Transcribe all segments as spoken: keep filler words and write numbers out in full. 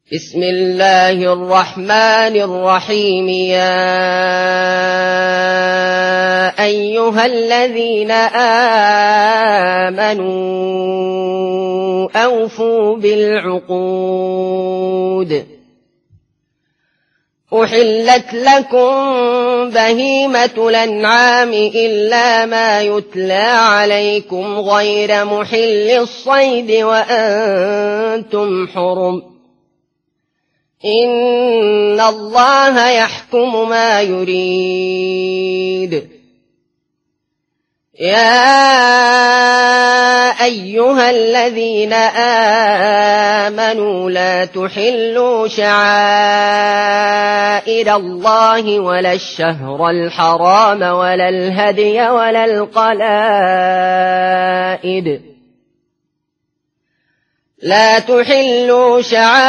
بسم الله الرحمن الرحيم. يا أيها الذين آمنوا أوفوا بالعقود. أحلت لكم بهيمة الأنعام إلا ما يتلى عليكم غير محل الصيد وأنتم حرم. إن الله يحكم ما يريد. يا أيها الذين آمنوا لا تحلوا شعائر الله ولا الشهر الحرام ولا الهدي ولا القلائد لا تحلوا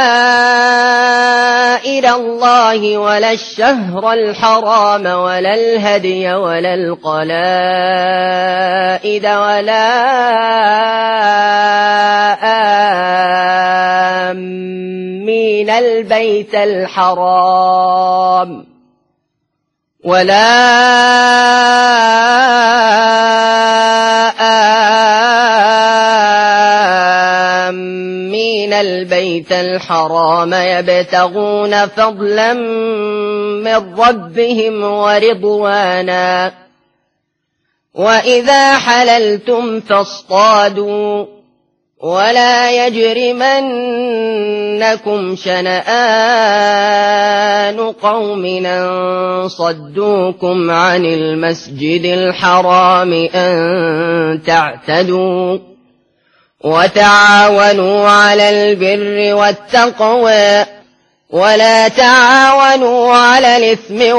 شعائر الله ولا الشهر الحرام ولا الهدي ولا القلائد ولا آمين البيت الحرام ولا آمين البيت الحرام يبتغون فضلا من ربهم ورضوانا. وإذا حللتم فاصطادوا ولا يجرمنكم شنآن قوم أن صدوكم عن المسجد الحرام أن تعتدوا وتعاونوا على البر والتقوى ولا تعاونوا على الإثم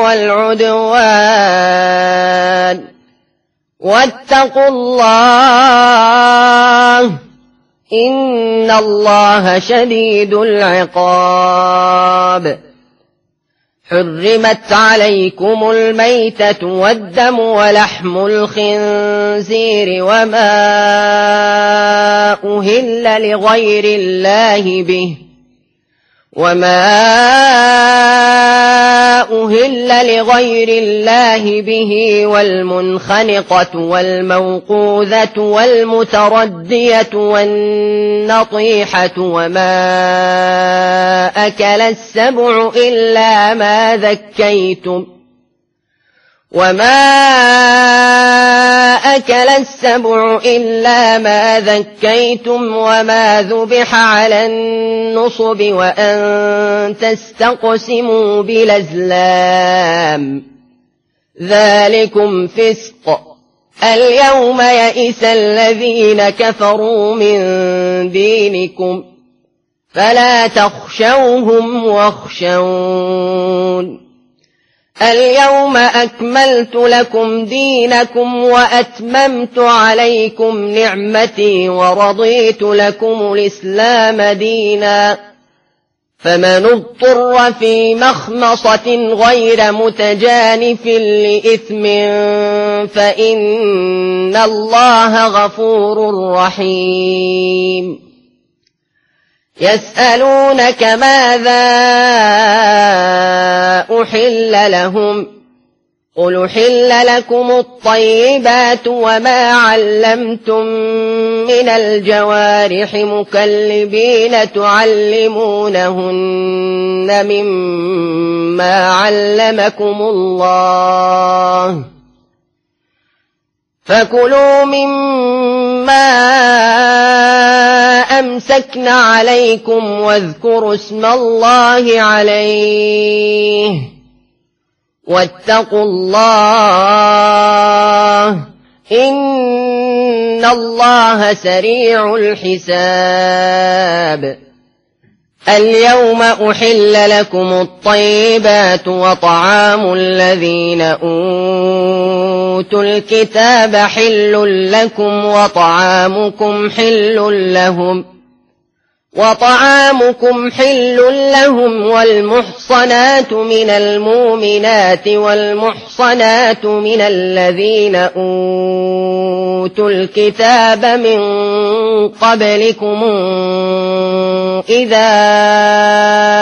والعدوان واتقوا الله إن الله شديد العقاب. حرمت عليكم الميتة والدم ولحم الخنزير وما أهل لغير الله به وما أهل لغير الله به والمنخنقة والموقوذة والمتردية والنطيحة وما أكل السبع إلا ما ذكيتم وما أكل السبع إلا ما ذكيتم وما ذبح على النصب وأن تستقسموا بالأزلام ذلكم فسق. اليوم يئس الذين كفروا من دينكم فلا تخشوهم واخشون. اليوم أكملت لكم دينكم وأتممت عليكم نعمتي ورضيت لكم الإسلام دينا. فمن اضطر في مخمصة غير متجانف لإثم فإن الله غفور رحيم. يسألونك ماذا أحل لهم قل أحل لكم الطيبات وما علمتم من الجوارح مكلبين تعلمونهن مما علمكم الله فكلوا مما أمسكن عليكم واذكروا اسم الله عليه واتقوا الله إن الله سريع الحساب. اليوم أحل لكم الطيبات وطعام الذين أوتوا الكتاب حل لكم وطعامكم حل لهم وطعامكم حل لهم والمحصنات من المؤمنات والمحصنات من الذين أوتوا الكتاب من قبلكم إذا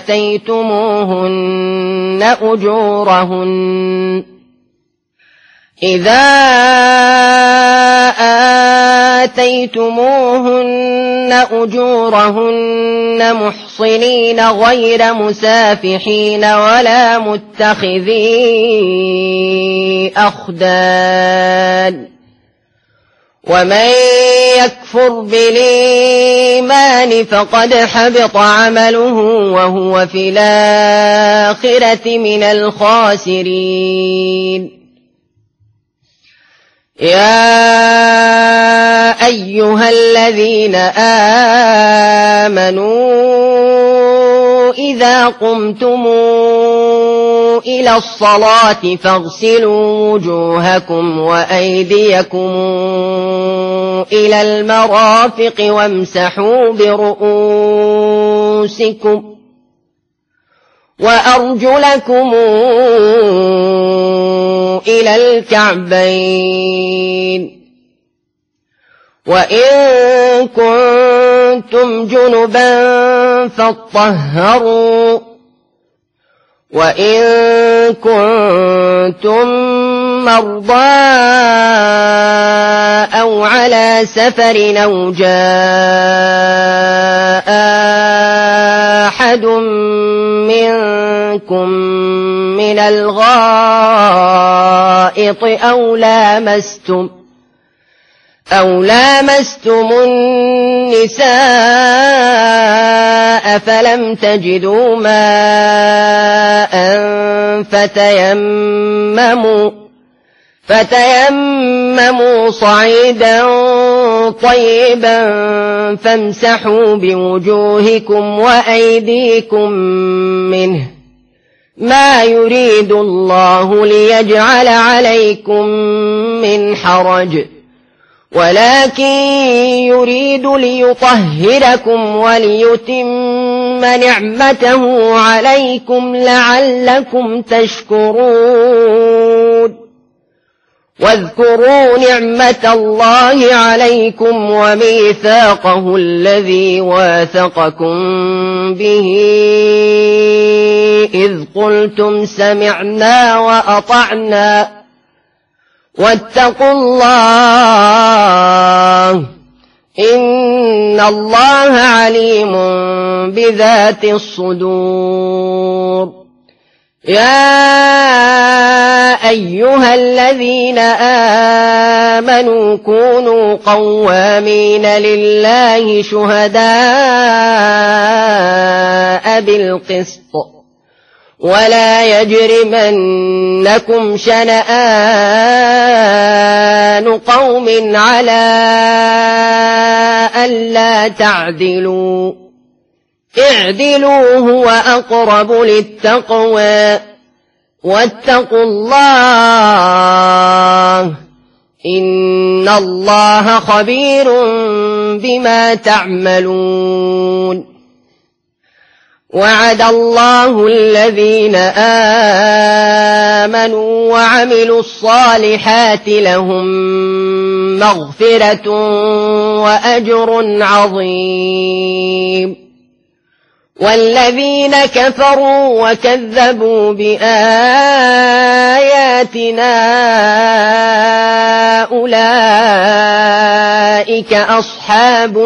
آتيتموهن أجورهن إذا آتيتموهن أجورهن محصنين غير مسافحين ولا متخذي أخدان ومن يكفر بالإيمان فقد حبط عمله وهو في الآخرة من الخاسرين يا أيها الذين آمنوا إذا قمتم إلى الصلاة فاغسلوا وجوهكم وأيديكم إلى المرافق وامسحوا برؤوسكم وأرجلكم إلى الكعبين وإن كنتم جنبا فاطهروا وإن كنتم مرضى أو على سفر أو جاء أحد منكم من الغائط أو لامستم أو لامستم النساء فلم تجدوا ماء فتيمموا فتيمموا صعيدا طيبا فامسحوا بوجوهكم وأيديكم منه ما يريد الله ليجعل عليكم من حرج ولكن يريد ليطهركم وليتم نعمته عليكم لعلكم تشكرون واذكروا نعمة الله عليكم وميثاقه الذي واثقكم به إذ قلتم سمعنا وأطعنا واتقوا الله إن الله عليم بذات الصدور يا أيها الذين آمنوا كونوا قوامين لله شهداء بالقسط ولا يجرمنكم شنآن قوم على ألا تعدلوا اعدلوا هو أقرب للتقوى واتقوا الله إن الله خبير بما تعملون وعد الله الذين آمنوا وعملوا الصالحات لهم مغفرة وأجر عظيم والذين كفروا وكذبوا بآياتنا أولئك أصحاب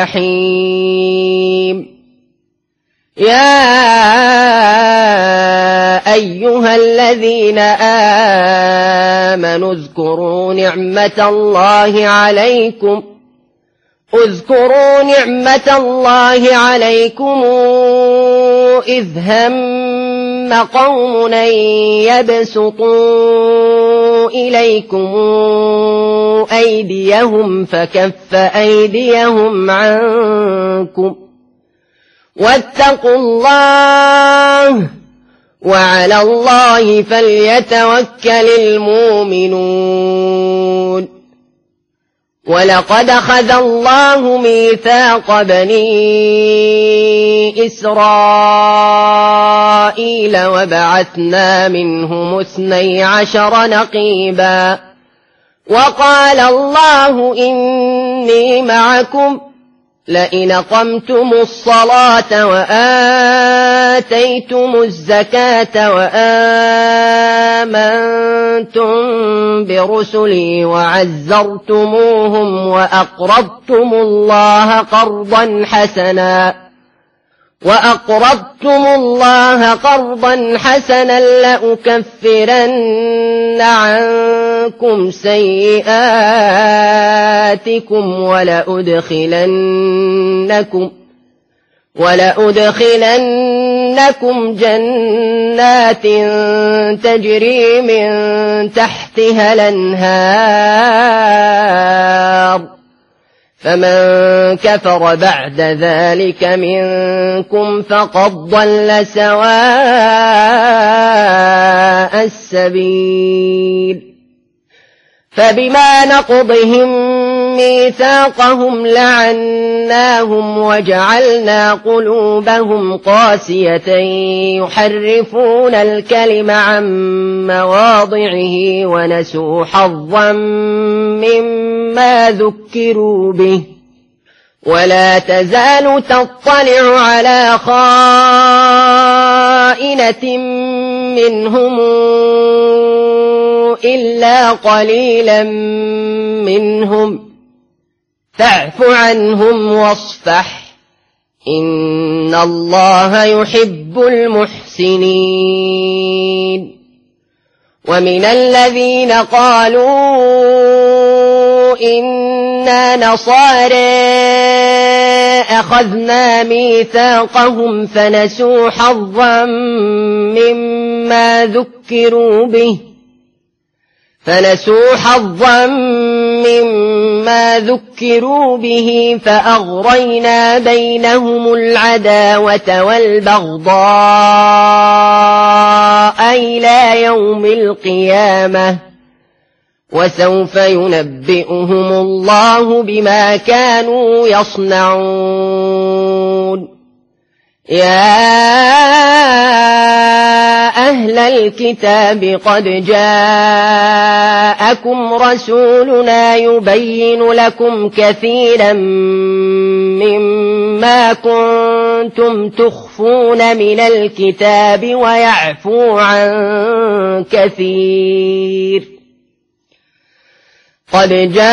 الجحيم يا أيها الذين آمنوا اذكروا نعمة الله عليكم اذكروا نعمة الله عليكم إذ هم قوم أن يبسطوا إليكم أيديهم فكف أيديهم عنكم واتقوا الله وعلى الله فليتوكل المؤمنون ولقد أخذ الله ميثاق بني إسرائيل وبعثنا منهم اثني عشر نقيبا وقال الله إني معكم لئن أقمتم الصلاة آتيتم الزكاة وآمنتم برسلي وعزرتموهم وأقرضتم الله قرضا حسنا وأقرضتم الله قرضا حسنا لأكفرن عنكم سيئاتكم ولأدخلنكم ولأدخلنكم جنات تجري من تحتها الأنهار فمن كفر بعد ذلك منكم فقد ضل سواء السبيل فبما نقضهم ميثاقهم لعناهم وجعلنا قلوبهم قاسية يحرفون الكلم عن مواضعه ونسوا حظا مما ذكروا به ولا تزال تطلع على خائنة منهم إلا قليلا منهم فاعف عنهم واصفح إن الله يحب المحسنين ومن الذين قالوا إنا نصارى أخذنا ميثاقهم فنسوا حظا مما ذكروا به فنسوا حظا مما ذكروا به فأغرينا بينهم العداوة والبغضاء إلى يوم القيامة وسوف ينبئهم الله بما كانوا يصنعون يا أهل الكتاب قد جاءكم رسولنا يبين لكم كثيرا مما كنتم تخفون من الكتاب ويعفو عن كثير قد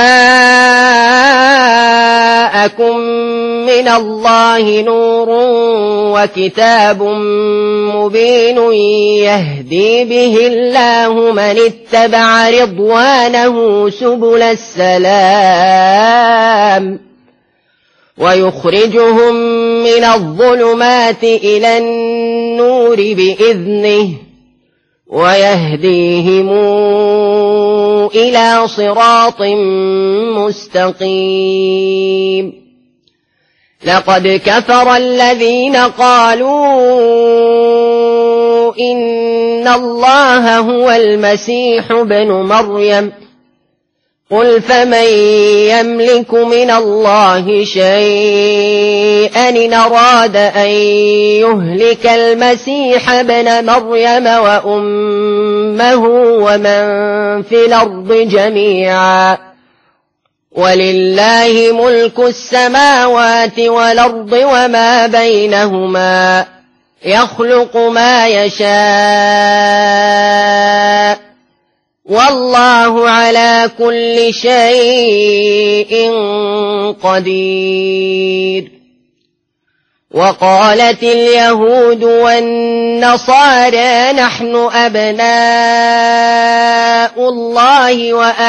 جاءكم من الله نور وكتاب مبين يهدي به الله من اتبع رضوانه سبل السلام ويخرجهم من الظلمات إلى النور بإذنه ويهديهم إلى صراط مستقيم لقد كفر الذين قالوا إن الله هو المسيح ابن مريم قل فمن يملك من الله شيئا إن أراد أن يهلك المسيح ابن مريم وأمه ومن في الأرض جميعا ولله ملك السماوات والأرض وما بينهما يخلق ما يشاء والله على كل شيء قدير وقالت اليهود والنصارى نحن أبناء الله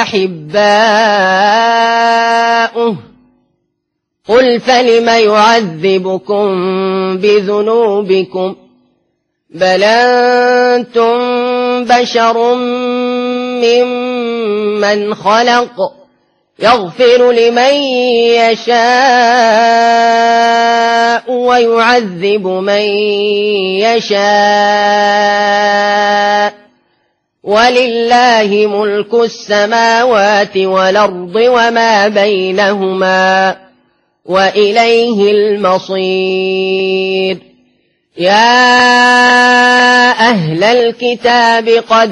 وأحباؤه قل فلم يعذبكم بذنوبكم بل أنتم بشر ممن خلق يغفر لمن يشاء ويعذب من يشاء ولله ملك السماوات والأرض وما بينهما وإليه المصير يا أهل الكتاب قد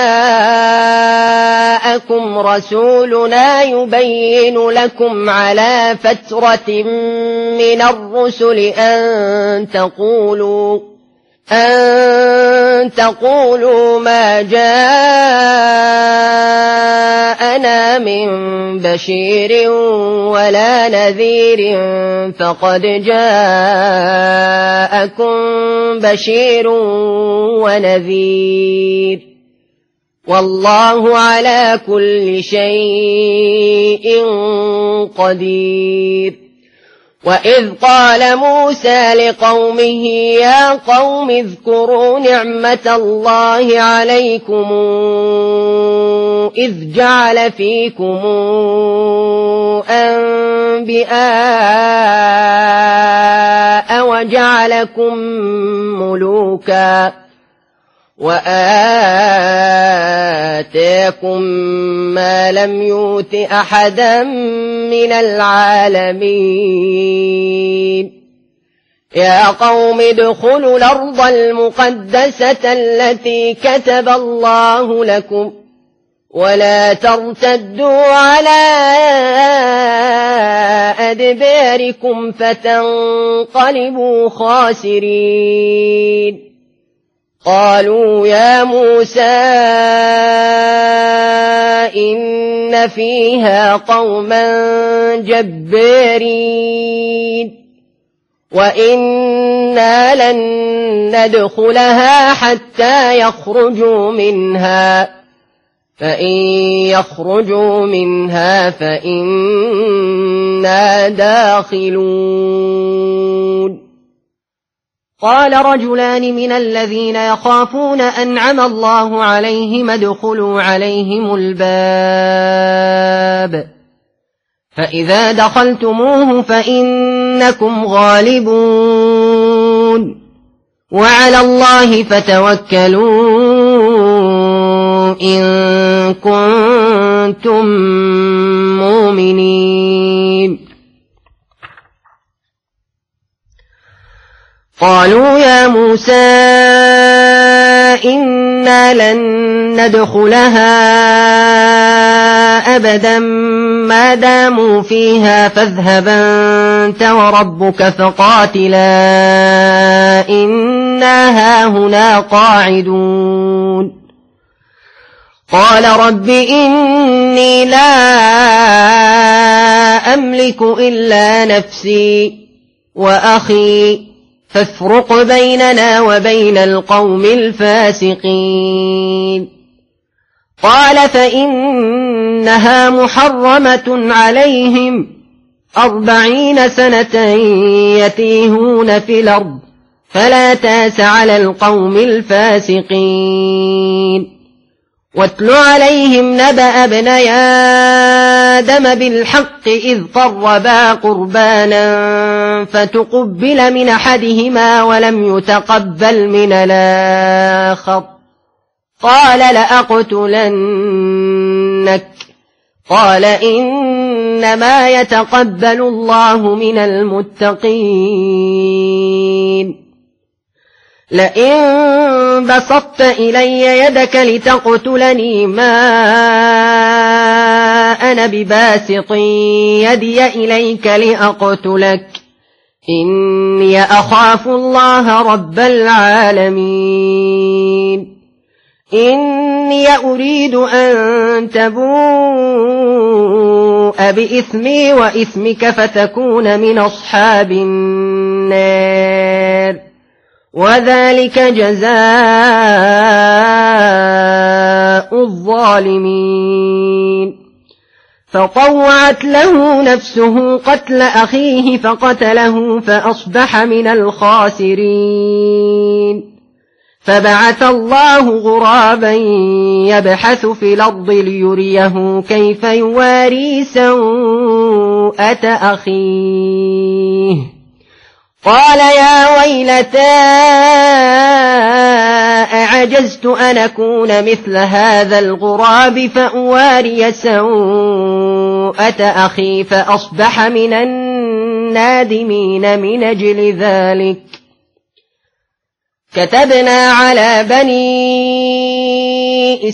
جاءكم رسولنا يبين لكم على فترة من الرسل أن تقولوا أن تقولوا ما جاءنا من بشير ولا نذير فقد جاءكم بشير ونذير والله على كل شيء قدير. وإذ قال موسى لقومه يا قوم اذكروا نعمة الله عليكم إذ جعل فيكم أنبياء وجعلكم ملوكا وآتاكم ما لم يؤت أحدا من العالمين. يا قوم ادخلوا الأرض المقدسة التي كتب الله لكم ولا ترتدوا على أدباركم فتنقلبوا خاسرين. قالوا يا موسى إن فيها قوما جبارين وإنا لن ندخلها حتى يخرجوا منها فإن يخرجوا منها فإنا داخلون. قال رجلان من الذين يخافون أنعم الله عليهم ادخلوا عليهم الباب فإذا دخلتموه فإنكم غالبون وعلى الله فتوكلوا إن كنتم مؤمنين. قالوا يا موسى إنا لن ندخلها أبدا ما داموا فيها فاذهب أنت وربك فقاتلا إنا هاهنا قاعدون. قال رب إني لا أملك إلا نفسي وأخي فافرق بيننا وبين القوم الفاسقين. قال فإنها محرمة عليهم أربعين سنة يتيهون في الأرض فلا تاس على القوم الفاسقين. واتل عليهم نبأ ابني آدم بالحق إذ قربا قربانا فتقبل من أحدهما ولم يتقبل من الآخر قال لأقتلنك. قال إنما يتقبل الله من المتقين. لئن بسطت إلي يدك لتقتلني ما أنا بباسط يدي إليك لأقتلك إني أخاف الله رب العالمين. إني أريد أن تبوء بإثمي وإثمك فتكون من أصحاب النار وذلك جزاء الظالمين. فطوعت له نفسه قتل أخيه فقتله فأصبح من الخاسرين. فبعث الله غرابا يبحث في الأرض ليريه كيف يواري سوءة أخيه. قال يا ويلتى أعجزت أن أكون مثل هذا الغراب فأواري سوءة أخي فأصبح من النادمين. من أجل ذلك كتبنا على بني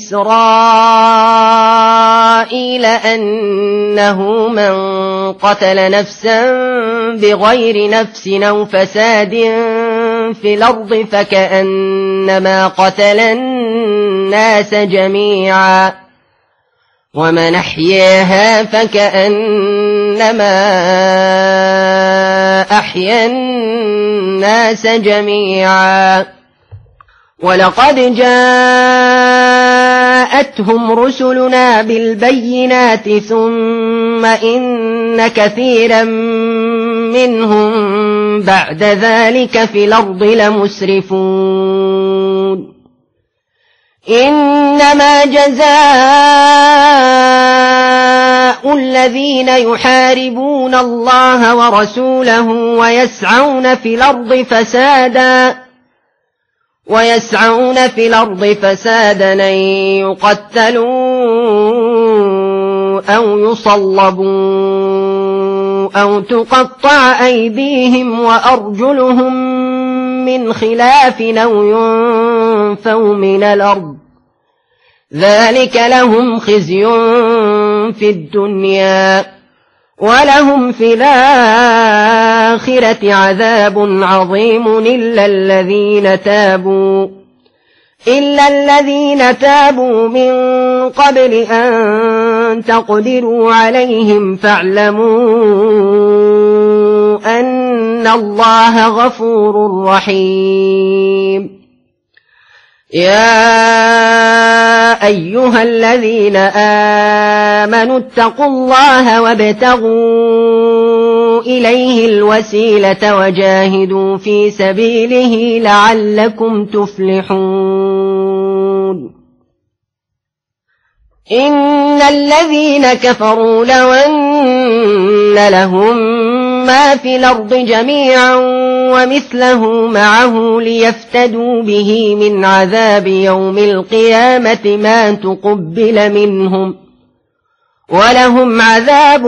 إسرائيل أنه من قتل نفسا بغير نفس أو فساد في الأرض فكأنما قتل الناس جميعا ومن أحياها فكأنما أحيا الناس جميعا ولقد جاءتهم رسلنا بالبينات ثم إن كثيرا منهم بعد ذلك في الأرض لمسرفون إنما جزاء الذين يحاربون الله ورسوله ويسعون في الأرض فسادا ويسعون في الأرض فسادا أن يقتلوا أو يصلبوا أو تقطع أيديهم وأرجلهم من خلاف أو ينفوا من الأرض ذلك لهم خزي في الدنيا ولهم في الآخرة عذاب عظيم إلا الذين تابوا إلا الذين تابوا من قبل أن تقدروا عليهم فاعلموا أن الله غفور رحيم يا أيها الذين آمنوا اتقوا الله وابتغوا إليه الوسيلة وجاهدوا في سبيله لعلكم تفلحون إن الذين كفروا لو أن لهم ما في الأرض جميعا ومثله معه ليفتدوا به من عذاب يوم القيامة ما تقبل منهم ولهم عذاب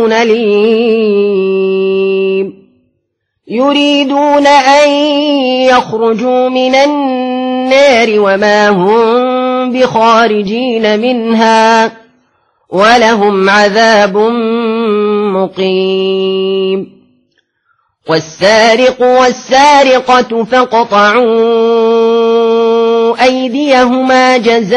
أليم يريدون أن يخرجوا من النار وما هم بخارجين منها ولهم عذاب مقيم والسارق والسارقة فاقطعوا أيديهما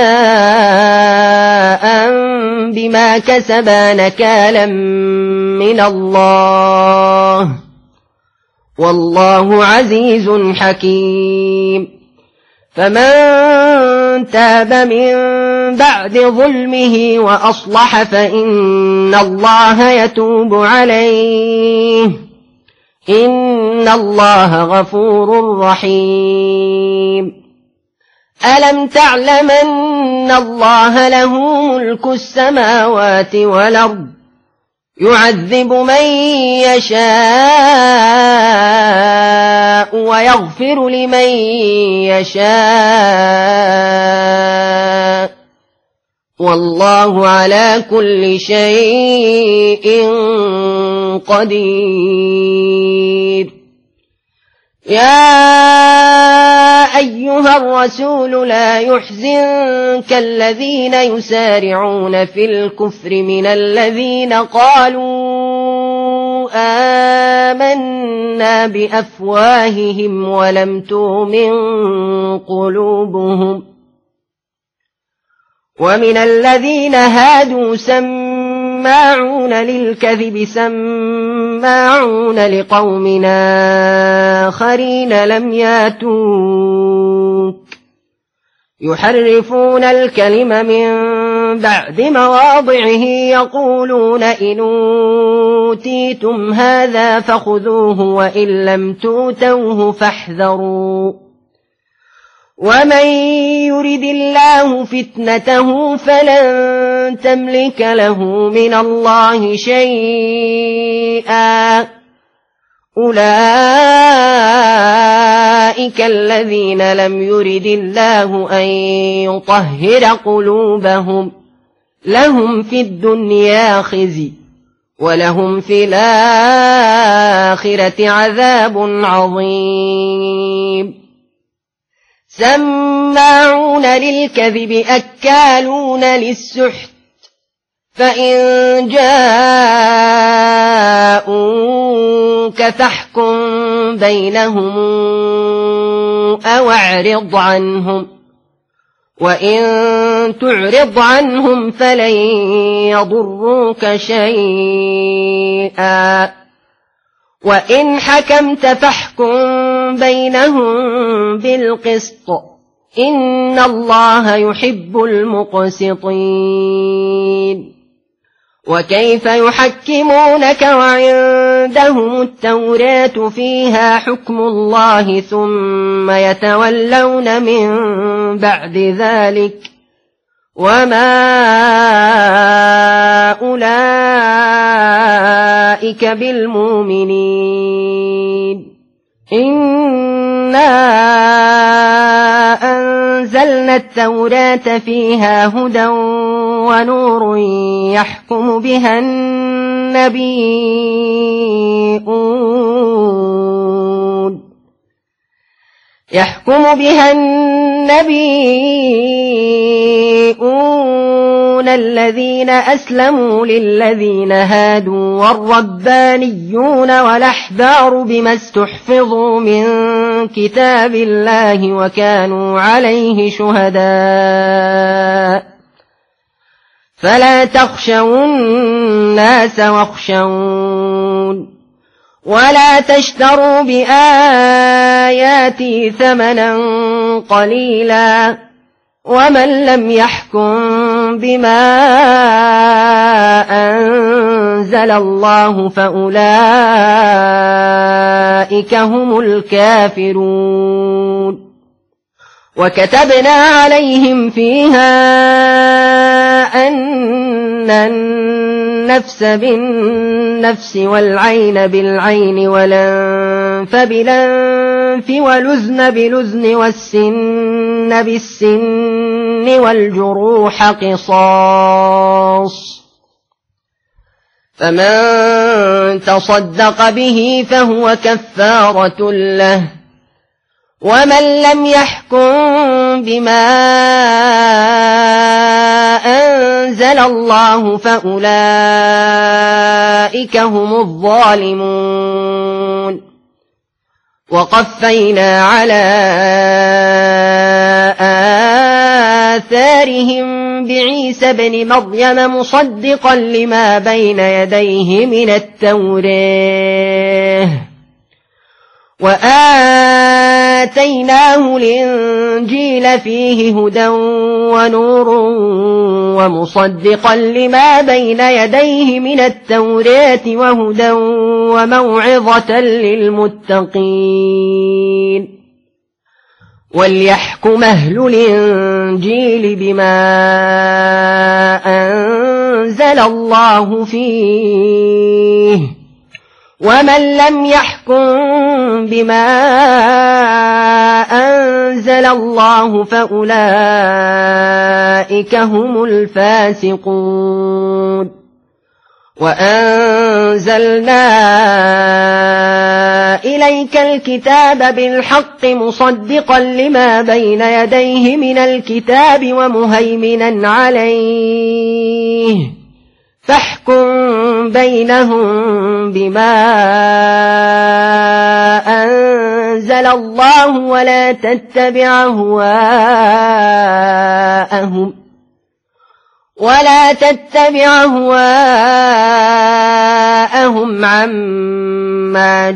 جزاء بما كسبا نكالا من الله والله عزيز حكيم فمن تاب من بعد ظلمه وأصلح فإن الله يتوب عليه إن الله غفور رحيم ألم تعلم أن الله له ملك السماوات والأرض يعذب من يشاء ويغفر لمن يشاء والله على كل شيء قدير يا أيها الرسول لا يحزنك الذين يسارعون في الكفر من الذين قالوا آمنا بأفواههم ولم تؤمن قلوبهم ومن الذين هادوا سماعون للكذب سماعون لقوم آخرين لم ياتوك يحرفون الكلم من بعد مواضعه يقولون إن أوتيتم هذا فخذوه وإن لم تؤتوه فاحذروا ومن يرد الله فتنته فلن تملك له من الله شيئا أولئك الذين لم يرد الله أن يطهر قلوبهم لهم في الدنيا خزي ولهم في الآخرة عذاب عظيم سماعون للكذب أكالون للسحت فإن جاءوك فاحكم بينهم أو اعرض عنهم وإن تعرض عنهم فلن يضروك شيئا وإن حكمت فاحكم بينهم بالقسط إن الله يحب المقسطين وكيف يحكمونك وعندهم التوراة فيها حكم الله ثم يتولون من بعد ذلك وما أولئك بالمؤمنين إنا أنزلنا التوراة فيها هدى ونور يحكم بها النبيون يحكم بها النبيون الذين أسلموا للذين هادوا والربانيون والأحبار بما استحفظوا من كتاب الله وكانوا عليه شهداء فلا تخشوا الناس واخشون ولا تشتروا بآياتي ثمنا قليلا ومن لم يحكم بما أنزل الله فأولئك هم الكافرون وكتبنا عليهم فيها أن النفس بالنفس والعين بالعين والأنف بالأنف والأذن بالأذن والسن بالسن والجروح قصاص فمن تصدق به فهو كفارة له ومن لم يحكم بما أنزل الله فأولئك هم الظالمون وقفينا على آثارهم بعيسى بن مريم مصدقا لما بين يديه من التوراة وآتيناه الإنجيل فيه هدى ونور ومصدقا لما بين يديه من التوراة وهدى وموعظة للمتقين وليحكم أهل الإنجيل بما أنزل الله فيه ومن لم يحكم بما أنزل الله فأولئك هم الفاسقون وأنزلنا إليك الكتاب بالحق مصدقا لما بين يديه من الكتاب ومهيمنا عليه فاحكم بينهم بما أنزل الله ولا تتبع أهواءهم ولا تتبع أهواءهم عما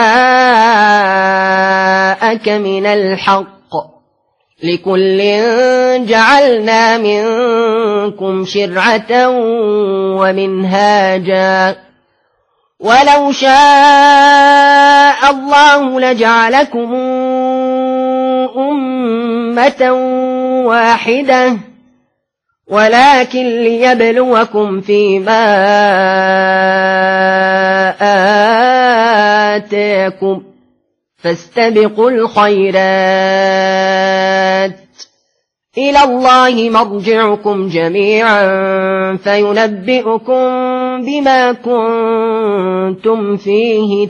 جاءك من الحق لكل جعلنا منكم شرعة ومنهاجا ولو شاء الله لجعلكم أمة واحدة ولكن ليبلوكم فيما آتاكم فاستبقوا الخيرات إلى الله مرجعكم جميعا فينبئكم بما كنتم فيه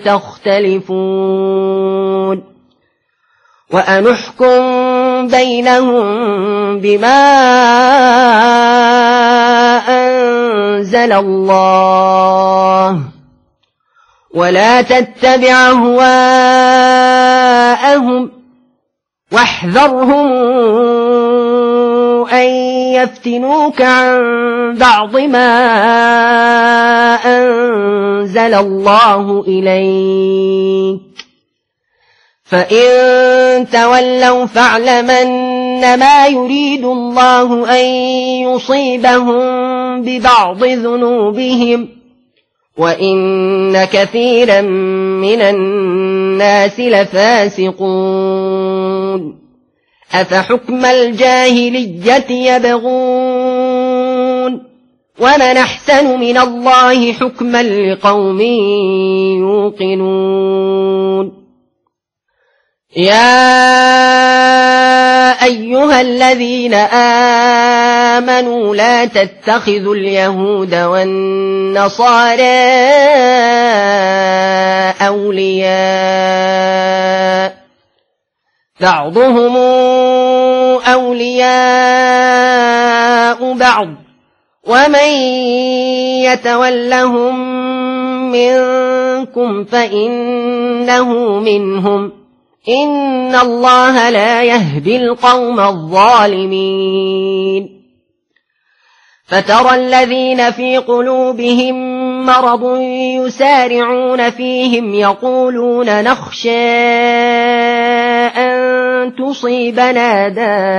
تختلفون وأنحكم بينهم بما أنزل الله ولا تتبع أهواءهم واحذرهم أن يفتنوك عن بعض ما أنزل الله إليك فإن تولوا فاعلم أنما يريد الله أن يصيبهم ببعض ذنوبهم وإن كثيرا من الناس لفاسقون أفحكم الجاهلية يبغون ومن أحسن من الله حكما لقوم يوقنون يا أيها الذين آمنوا لا تتخذوا اليهود والنصارى أولياء بعضهم أولياء بعض ومن يتولهم منكم فإنه منهم إن الله لا يهدي القوم الظالمين فترى الذين في قلوبهم مرض يسارعون فيهم يقولون نخشى أن تصيبنا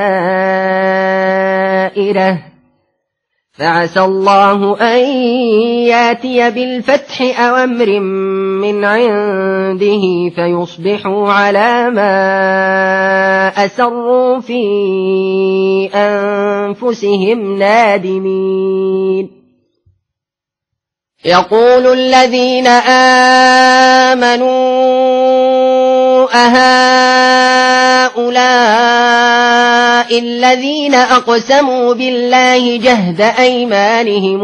دائرة فعسى الله أن ياتي بالفتح أو أمر من عنده فيصبحوا على ما أسروا في أنفسهم نادمين يقول الذين آمنوا أهؤلاء الذين أقسموا بالله جهد أيمانهم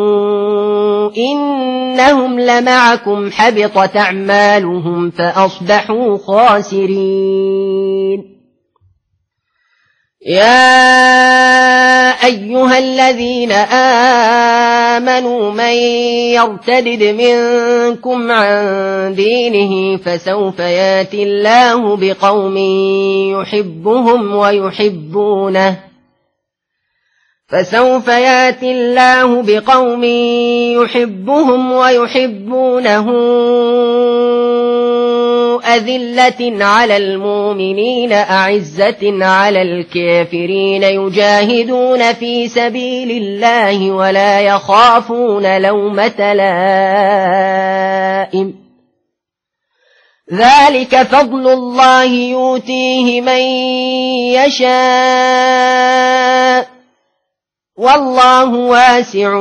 إنهم لمعكم حبطت أعمالهم فأصبحوا خاسرين يا أيها الذين آمنوا من يرتدد منكم عن دينه فسوف ياتي الله بقوم يحبهم ويحبونه فسوف ياتي الله بقوم يحبهم ويحبونه أذلة على المؤمنين أعزة على الكافرين يجاهدون في سبيل الله ولا يخافون لومة لائم ذلك فضل الله يؤتيه من يشاء والله واسع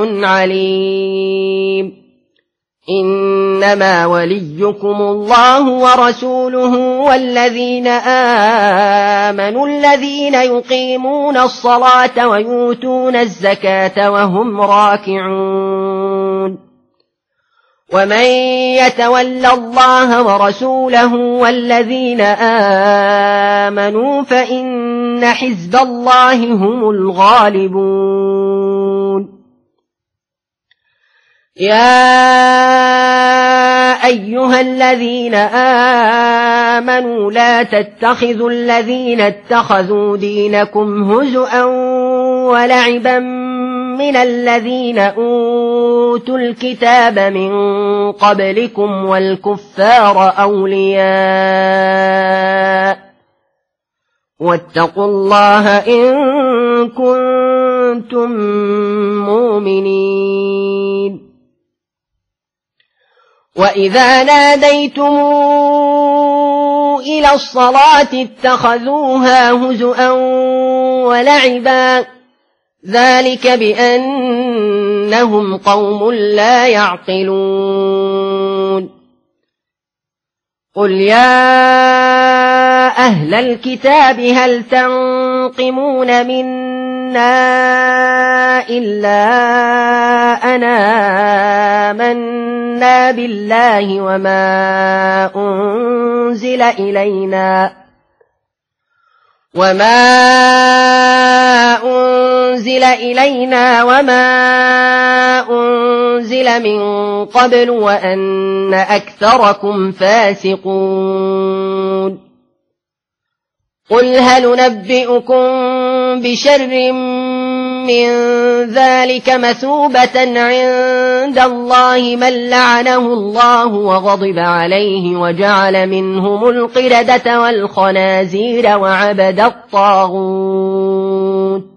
عليم إنما وليكم الله ورسوله والذين آمنوا الذين يقيمون الصلاة ويؤتون الزكاة وهم راكعون ومن يتول الله ورسوله والذين آمنوا فإن حزب الله هم الغالبون يا أيها الذين آمنوا لا تتخذوا الذين اتخذوا دينكم هزؤا ولعبا من الذين أوتوا الكتاب من قبلكم والكفار أولياء واتقوا الله إن كنتم مؤمنين وإذا ناديتم إلى الصلاة اتخذوها هزؤا ولعبا ذلك بأنهم قوم لا يعقلون قل يا أهل الكتاب هل تنقمون منا إلا أنا آمنا بالله وما أنزل إلينا وما أنزل إلينا وما أنزل من قبل وأن أكثركم فاسقون قل هل ننبئكم بشر من ذلك مثوبة عند الله من لعنه الله وغضب عليه وجعل منهم القردة والخنازير وعبد الطاغوت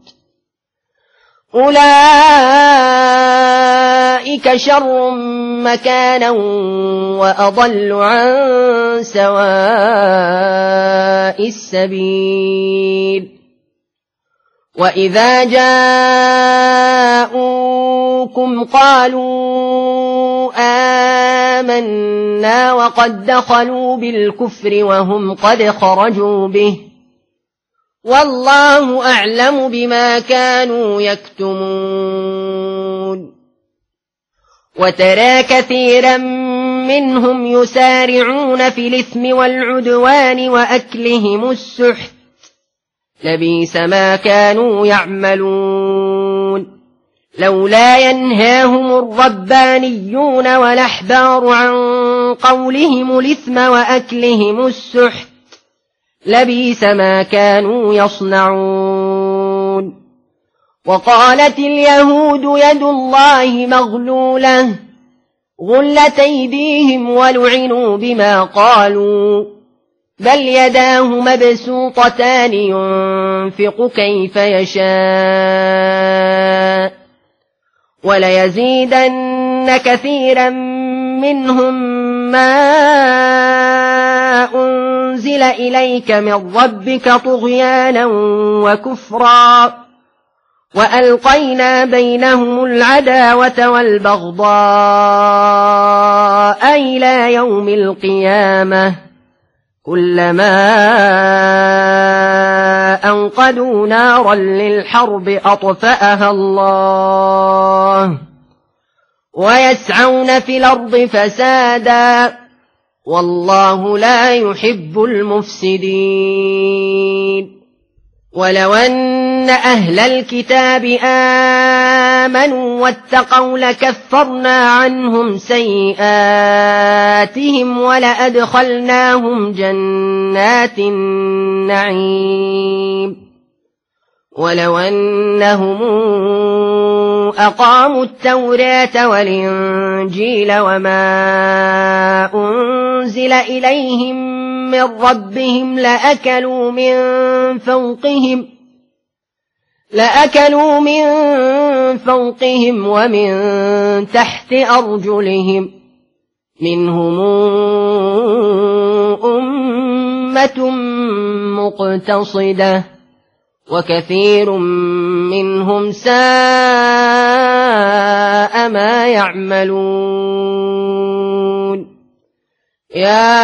أولئك شر مكانا وأضل عن سواء السبيل وإذا جاءوكم قالوا آمنا وقد دخلوا بالكفر وهم قد خرجوا به والله أعلم بما كانوا يكتمون وترى كثيرا منهم يسارعون في الإثم والعدوان وأكلهم السحت لبئس ما كانوا يعملون لولا ينهاهم الربانيون والأحبار عن قولهم الإثم وأكلهم السحت لبئس ما كانوا يصنعون وقالت اليهود يد الله مغلولة غلت أيديهم ولعنوا بما قالوا بل يداه مبسوطتان ينفق كيف يشاء وليزيدن كثيرا منهم ما أنزل إليك من ربك طغيانا وكفرا وألقينا بينهم العداوة والبغضاء إلى يوم القيامة كلما أوقدوا نارا للحرب أطفأها الله ويسعون في الأرض فسادا والله لا يحب المفسدين ولو أن أهل الكتاب آمنوا واتقوا لكفرنا عنهم سيئاتهم ولأدخلناهم جنات النعيم ولو أنهم أقاموا التوراة والإنجيل وما أنزل إليهم من ربهم لأكلوا من فوقهم لأكلوا من فوقهم ومن تحت أرجلهم منهم أمة مقتصدة وكثير منهم ساء ما يعملون يا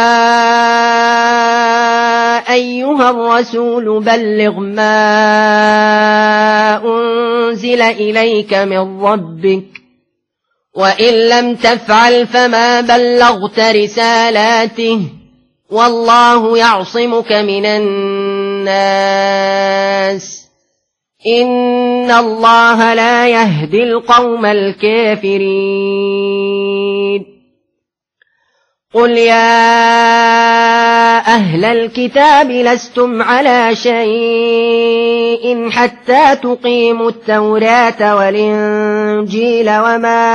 أيها الرسول بلغ ما أنزل إليك من ربك وإن لم تفعل فما بلغت رسالاته والله يعصمك من الناس إن الله لا يهدي القوم الكافرين قل يا أهل الكتاب لستم على شيء حتى تقيموا التوراة والإنجيل وما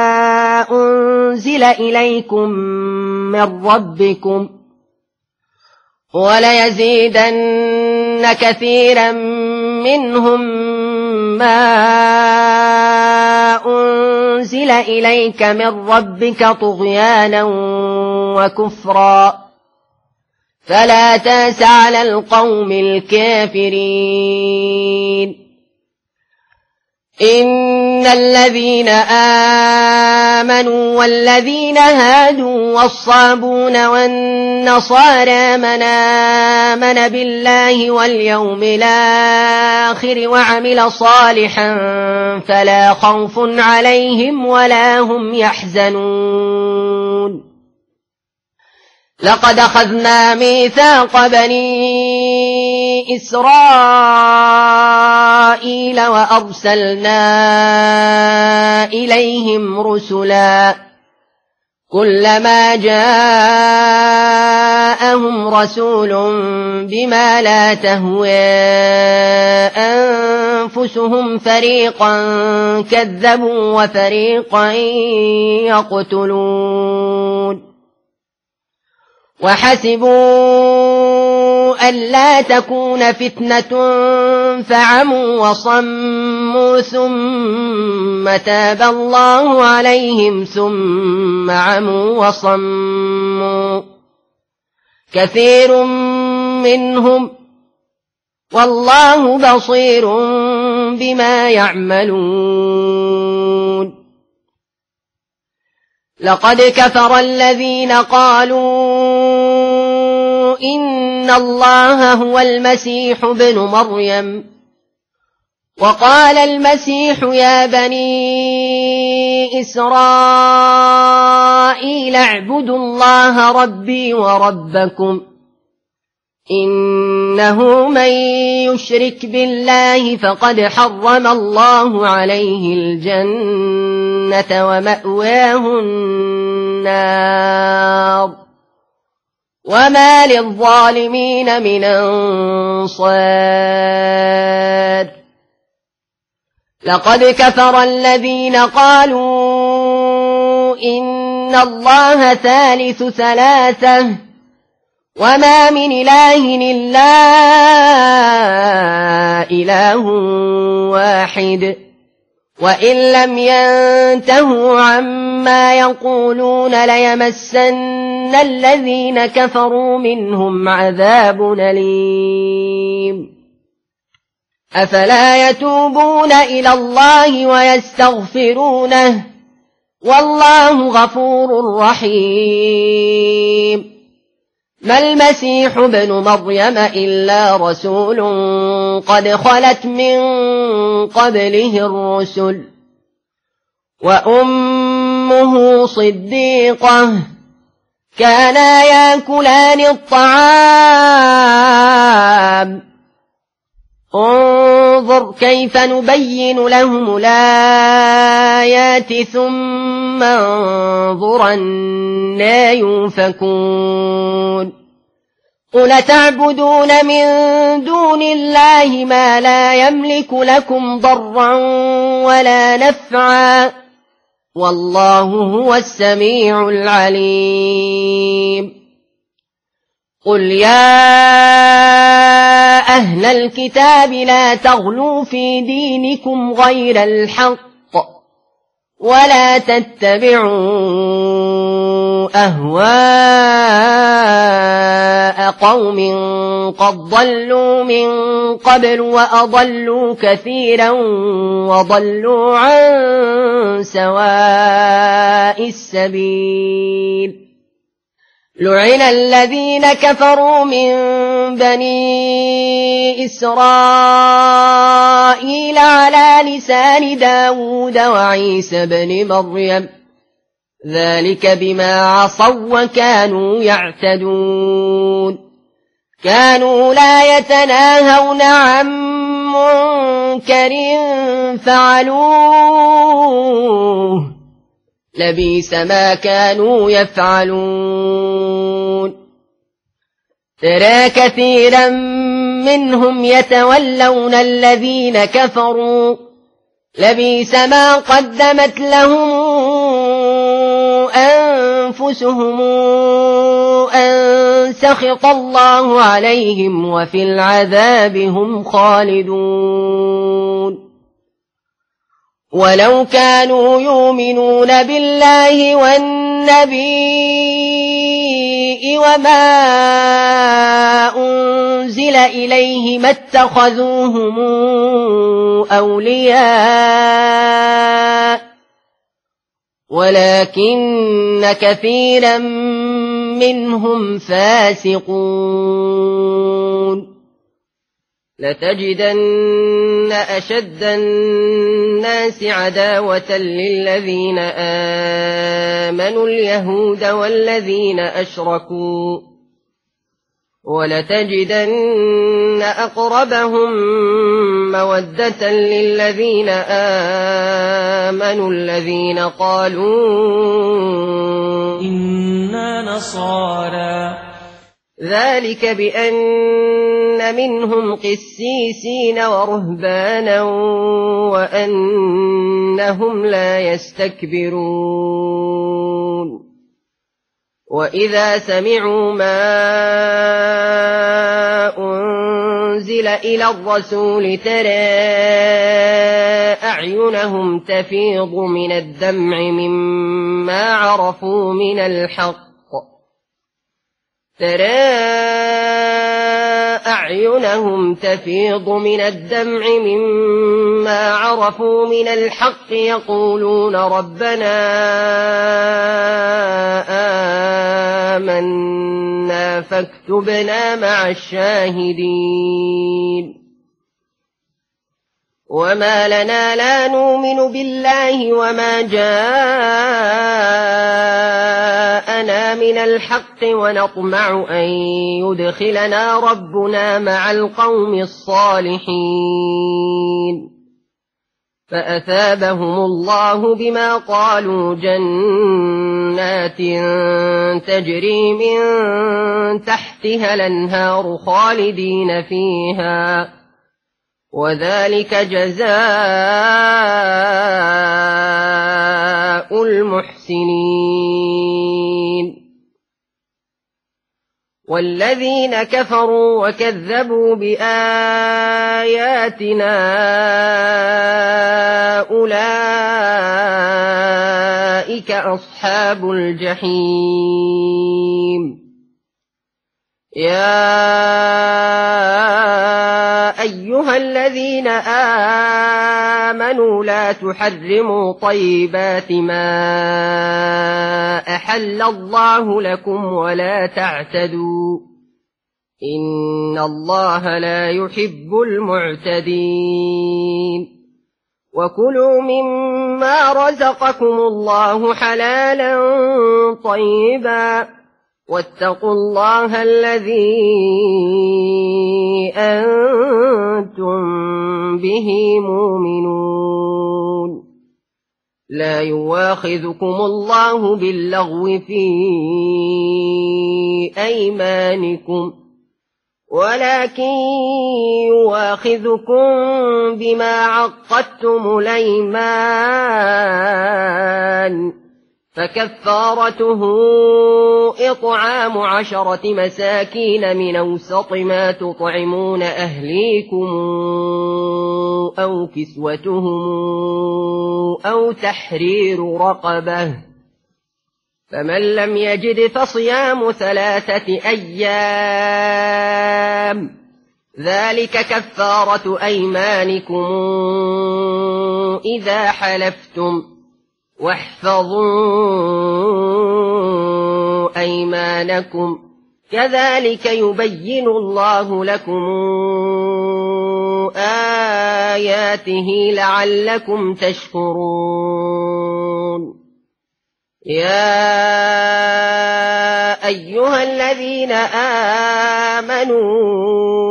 أنزل إليكم من ربكم وليزيدن كثيرا منهم ما أنزل إليك من ربك طغيانا وكفرا فلا تأس على القوم الكافرين إن الذين آمنوا والذين هادوا والصابون والنصارى من آمن بالله واليوم الآخر وعمل صالحا فلا خوف عليهم ولا هم يحزنون لقد أخذنا ميثاق بني إسرائيل وأرسلنا إليهم رسلا كلما جاءهم رسول بما لا تهوى أنفسهم فريقا كذبوا وفريقا يقتلون وحسبوا ألا تكون فتنة فعموا وصموا ثم تاب الله عليهم ثم عموا وصموا كثير منهم والله بصير بما يعملون لقد كفر الذين قالوا إن الله هو المسيح ابن مريم وقال المسيح يا بني إسرائيل اعبدوا الله ربي وربكم إنه من يشرك بالله فقد حرم الله عليه الجنة ومأواه النار وما للظالمين من أنصار لقد كفر الذين قالوا إن الله ثالث ثلاثة وما من إله إلا إله واحد وإن لم ينتهوا عما يقولون ليمسن الذين كفروا منهم عذاب أليم أفلا يتوبون إلى الله ويستغفرونه والله غفور رحيم ما المسيح ابن مريم إلا رسول قد خلت من قبله الرسل وأمه صديقة كانا يأكلان الطعام انظر كيف نبين لهم الآيات ثم انظر أنى يؤفكون قل تعبدون من دون الله ما لا يملك لكم ضرا ولا نفعا والله هو السميع العليم قل يا أهل الكتاب لا تغلوا في دينكم غير الحق ولا تتبعوا أهواء قوم قد ضلوا من قبل وأضلوا كثيرا وضلوا عن سواء السبيل لعن الذين كفروا من بني إسرائيل على لسان داود وعيسى بن مريم ذلك بما عصوا وكانوا يعتدون كانوا لا يتناهون عن منكر فعلوه لبئس ما كانوا يفعلون ترى كثيرا منهم يتولون الذين كفروا لبئس ما قدمت لهم أنفسهم أن سخط الله عليهم وفي العذاب هم خالدون ولو كانوا يؤمنون بالله والنبي وما أنزل إليه ما اتخذوهم أولياء ولكن كثيرا منهم فاسقون لتجدن أشد الناس عداوة للذين آمنوا اليهود والذين أشركوا ولتجدن أقربهم مودة للذين آمنوا الذين قالوا إنا نصارى ذلك بأن منهم قسيسين ورهبانا وأنهم لا يستكبرون وإذا سمعوا ما أنزل إلى الرسول ترى أعينهم تفيض من الدمع مما عرفوا من الحق ترى أعينهم تفيض من الدمع مما عرفوا من الحق يقولون ربنا آمنا فاكتبنا مع الشاهدين وما لنا لا نؤمن بالله وما جاءنا من الحق ونطمع أن يدخلنا ربنا مع القوم الصالحين فأثابهم الله بما قالوا جنات تجري من تحتها الأنهار خالدين فيها وذلك جزاء المحسنين والذين كفروا وكذبوا بآياتنا أولئك أصحاب الجحيم يا أيها الذين آمنوا لا تحرموا طيبات ما أحل الله لكم ولا تعتدوا إن الله لا يحب المعتدين وكلوا مما رزقكم الله حلالا طيبا واتقوا الله الذي أنتم به مؤمنون لا يواخذكم الله باللغو في أيمانكم ولكن يواخذكم بما عقدتم الأيمان فكفارته إطعام عشرة مساكين من أوسط ما تطعمون أهليكم أو كسوتهم أو تحرير رقبة فمن لم يجد فصيام ثلاثة أيام ذلك كفارة أيمانكم إذا حلفتم واحفظوا أيمانكم كذلك يبين الله لكم آياته لعلكم تشكرون يا أيها الذين آمنوا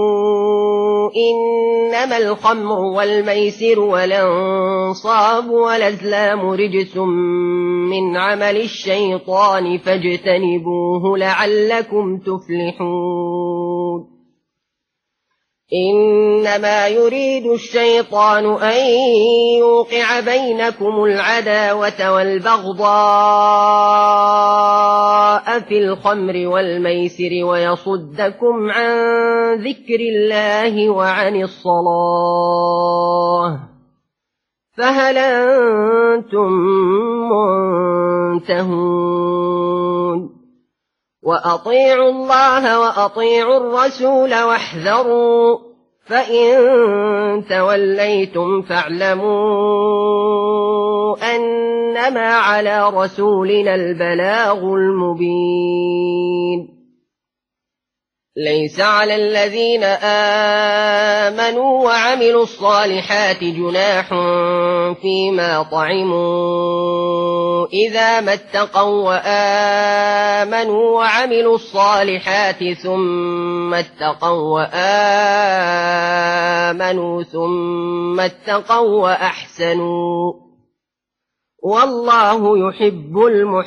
إنما الخمر والميسر والأنصاب والأزلام رجس من عمل الشيطان فاجتنبوه لعلكم تفلحون إنما يريد الشيطان أن يوقع بينكم العداوة والبغضاء في الخمر والميسر ويصدكم عن ذكر الله وعن الصلاة فهل أنتم منتهون وأطيعوا الله وأطيعوا الرسول واحذروا فإن توليتم فاعلموا أنما على رسولنا البلاغ المبين ليس على الذين آمنوا وعملوا الصالحات جناح فيما طعموا إذا ما اتقوا وآمنوا وعملوا الصالحات ثم اتقوا وآمنوا ثم اتقوا وأحسنوا والله يحب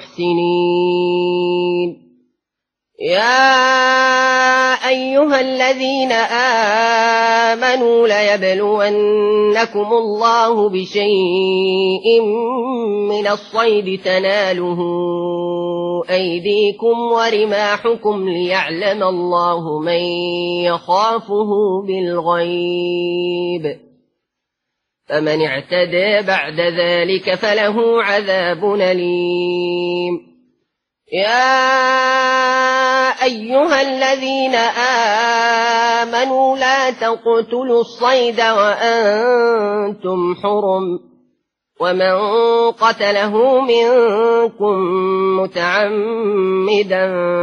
المحسنين. يا أيها الذين آمنوا ليبلونكم الله بشيء من الصيد تناله أيديكم ورماحكم ليعلم الله من يخافه بالغيب فمن اعتدى بعد ذلك فله عذاب أليم. يا أيها الذين آمنوا لا تقتلوا الصيد وأنتم حرم ومن قتله منكم متعمدا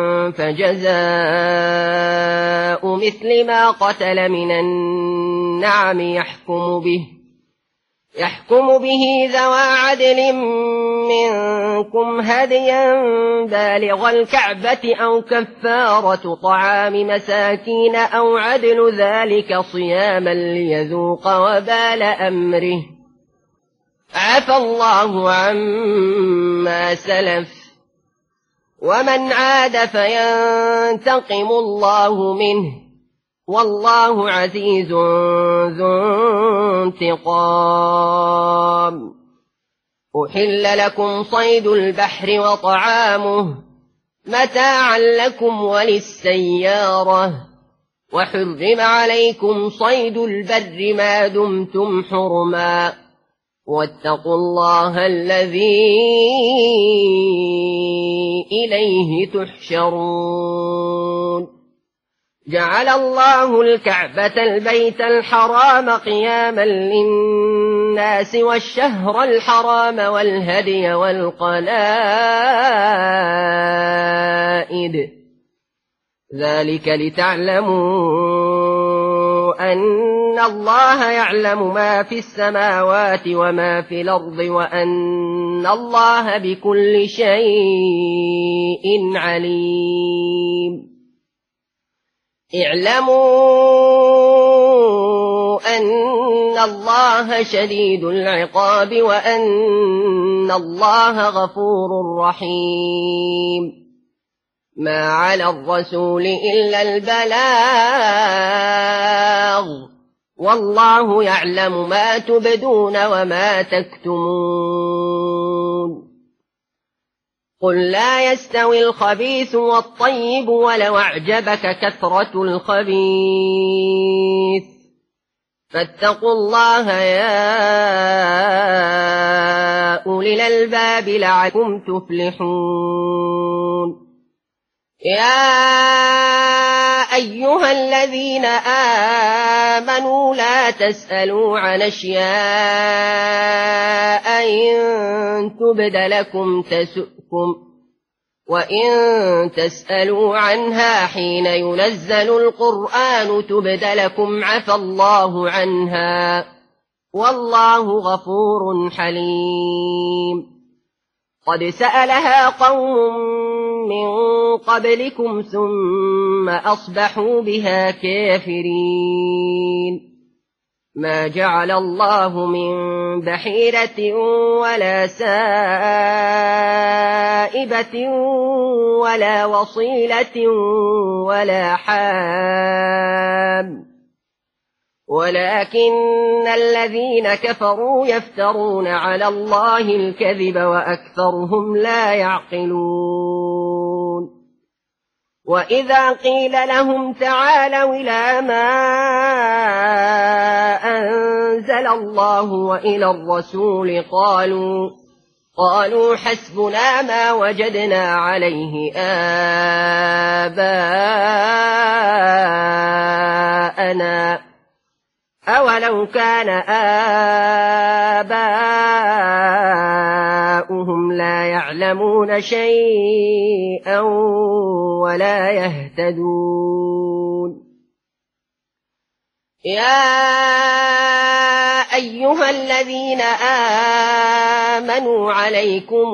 فجزاء مثل ما قتل من النعم يحكم به يحكم به ذوى عدل منكم هديا بالغ الكعبة أو كفارة طعام مساكين أو عدل ذلك صياما ليذوق وبال أمره عفى الله عما سلف ومن عاد فينتقم الله منه والله عزيز ذو انتقام. أحل لكم صيد البحر وطعامه متاعا لكم وللسيارة وحرم عليكم صيد البر ما دمتم حرما واتقوا الله الذي إليه تحشرون. جعل الله الكعبة البيت الحرام قياما للناس والشهر الحرام والهدي والقلائد ذلك لتعلموا أن الله يعلم ما في السماوات وما في الأرض وأن الله بكل شيء عليم. اعلموا أن الله شديد العقاب وأن الله غفور رحيم. ما على الرسول إلا البلاغ والله يعلم ما تبدون وما تكتمون. قل لا يستوي الخبيث والطيب ولو أعجبك كثرة الخبيث فاتقوا الله يا أولي الألباب لعلكم تفلحون. يا أيها الذين آمنوا لا تسألوا عن أشياء إن تبد لكم تسؤكم وإن تسألوا عنها حين ينزل القرآن تبد لكم عفى الله عنها والله غفور حليم. قد سألها قوم من قبلكم ثم أصبحوا بها كافرين. ما جعل الله من بحيرة ولا سائبة ولا وصيلة ولا حام ولكن الذين كفروا يفترون على الله الكذب وأكثرهم لا يعقلون. وإذا قيل لهم تعالوا إلى ما أنزل الله وإلى الرسول قالوا قالوا حسبنا ما وجدنا عليه آباءنا أولو كان آباؤهم لا يعلمون شيئا ولا يهتدون يا أيها الذين آمنوا عليكم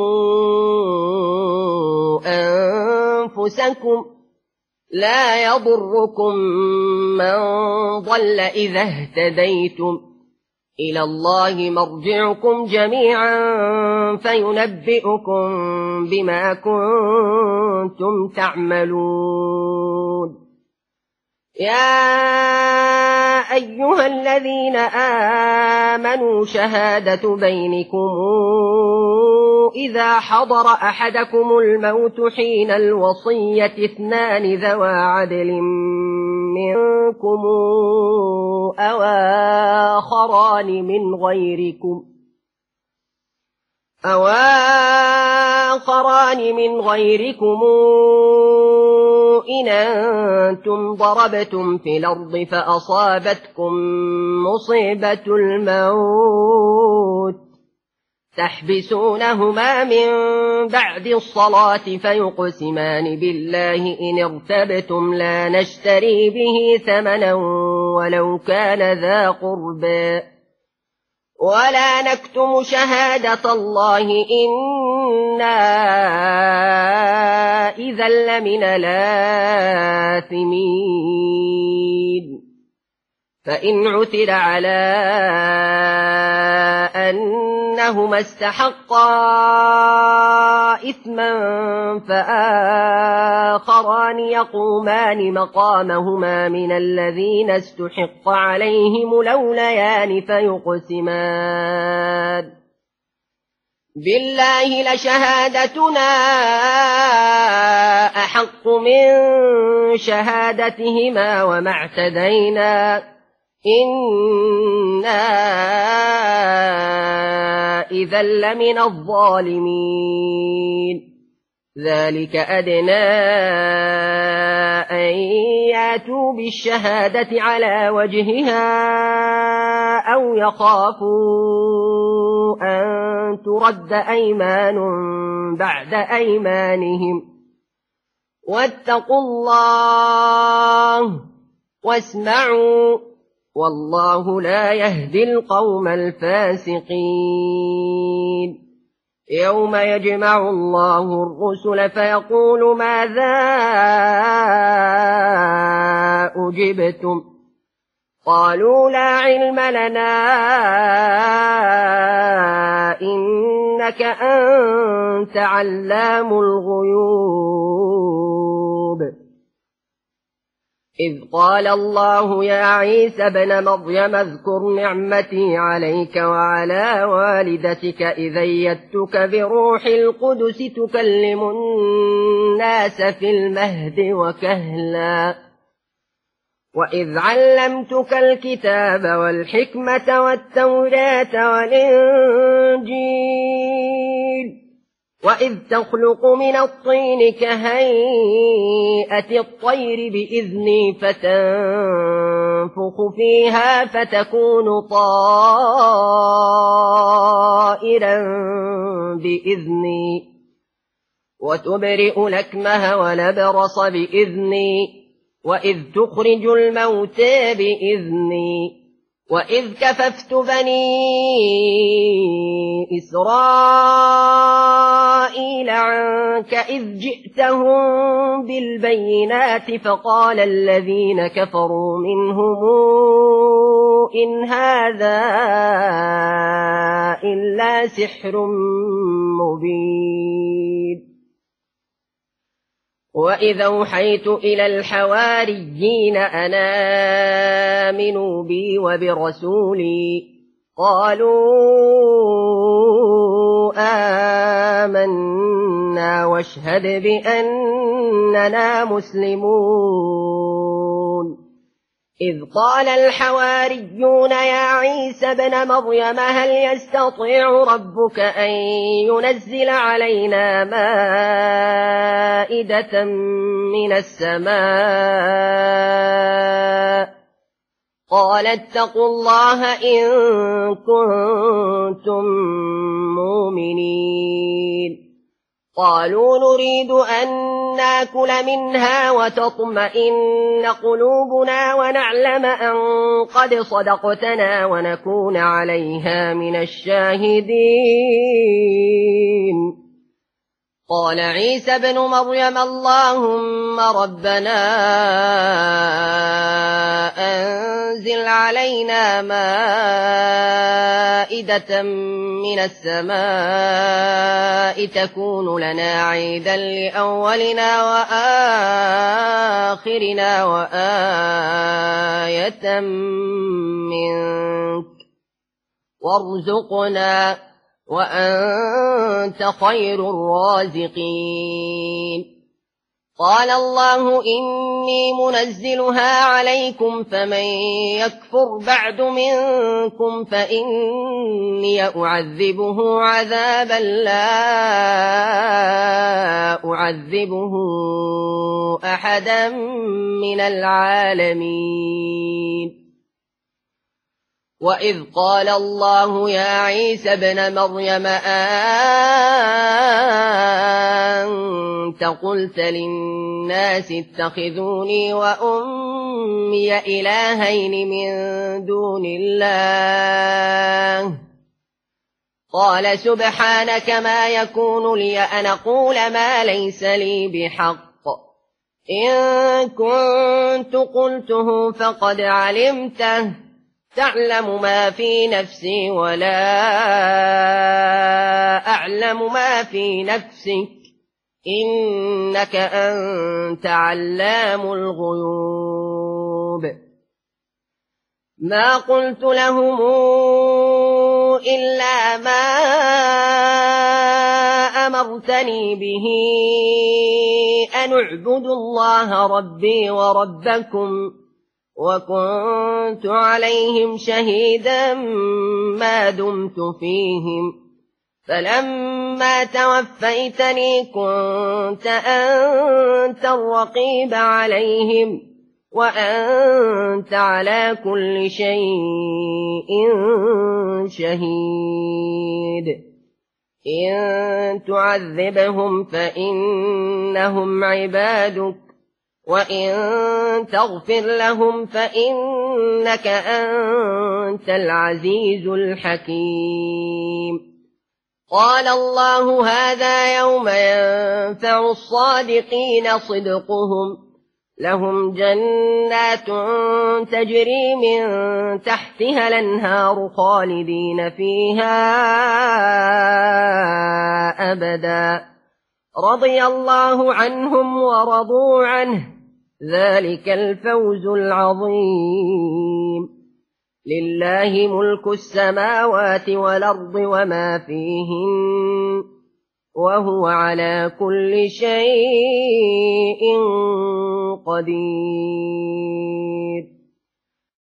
أنفسكم لا يضركم من ضل إذا اهتديتم إلى الله مرجعكم جميعا فينبئكم بما كنتم تعملون يا أيها الذين آمنوا شهادة بينكم إذا حضر أحدكم الموت حين الوصية اثنان ذوى عدل منكم أو آخران من غيركم أو آخران من غيركم إن أنتم ضربتم في الأرض فأصابتكم مصيبة الموت تحبسونهما من بعد الصلاة فيقسمان بالله إن ارتبتم لا نشتري به ثمنا ولو كان ذا قربى ولا نكتم شهادة الله إنا إذا لمن الآثمين فإن عثر على أنهما استحقا إثما فآخران يقومان مقامهما من الذين استحق عليهم الأوليان فيقسمان بالله لشهادتنا أحق من شهادتهما وما اعتدينا إنا إذا لمن الظالمين ذلك أدنى أن ياتوا بالشهادة على وجهها أو يخافوا أن ترد أيمان بعد أيمانهم واتقوا الله واسمعوا والله لا يهدي القوم الفاسقين يوم يجمع الله الرسل فيقول ماذا أجبتم قالوا لا علم لنا إنك أنت علام الغيوب إذ قال الله يا عيسى ابن مريم اذكر نعمتي عليك وعلى والدتك إذ أيدتك بروح القدس تكلم الناس في المهد وكهلا وإذ علمتك الكتاب والحكمة والتوراة والإنجيل وإذ تخلق من الطين كهيئة الطير بإذني فتنفخ فيها فتكون طائرا بإذني وتبرئ الأكمه والأبرص بإذني وإذ تخرج الموتى بإذني وإذ كففت بني إسرائيل عنك إذ جئتهم بالبينات فقال الذين كفروا منهم إن هذا إلا سحر مبين وإذا أوحيت إلى الحواريين أن آمنوا بي وبرسولي قالوا آمنا واشهد بأننا مسلمون إذ قال الحواريون يا عيسى ابن مريم هل يستطيع ربك أن ينزل علينا مائدة من السماء قال اتقوا الله إن كنتم مؤمنين قالوا نريد أن ناكل منها وتطمئن قلوبنا ونعلم أن قد صدقتنا ونكون عليها من الشاهدين قال عيسى ابن مريم اللهم ربنا أنزل علينا مائدة من السماء تكون لنا عيدا لأولنا وآخرنا وآية منك وارزقنا وأنت خير الرازقين قال الله إني منزلها عليكم فمن يكفر بعد منكم فإني أعذبه عذابا لا أعذبه أحدا من العالمين وإذ قال الله يا عيسى ابن مريم أنت قلت للناس اتخذوني وأمي إلهين من دون الله قال سبحانك ما يكون لي أن أقول ما ليس لي بحق إن كنت قلته فقد علمته تعلم ما في نفسي ولا أعلم ما في نفسك إنك أنت علام الغيوب ما قلت لهم إلا ما أمرتني به أن اعبدوا الله ربي وربكم وكنت عليهم شهيدا ما دمت فيهم فلما توفيتني كنت أنت الرقيب عليهم وأنت على كل شيء شهيد إن تعذبهم فإنهم عبادك وإن تغفر لهم فإنك أنت العزيز الحكيم قال الله هذا يوم ينفع الصادقين صدقهم لهم جنات تجري من تحتها الأنهار خالدين فيها أبدا رضي الله عنهم ورضوا عنه ذلك الفوز العظيم لله ملك السماوات والأرض وما فيهن وهو على كل شيء قدير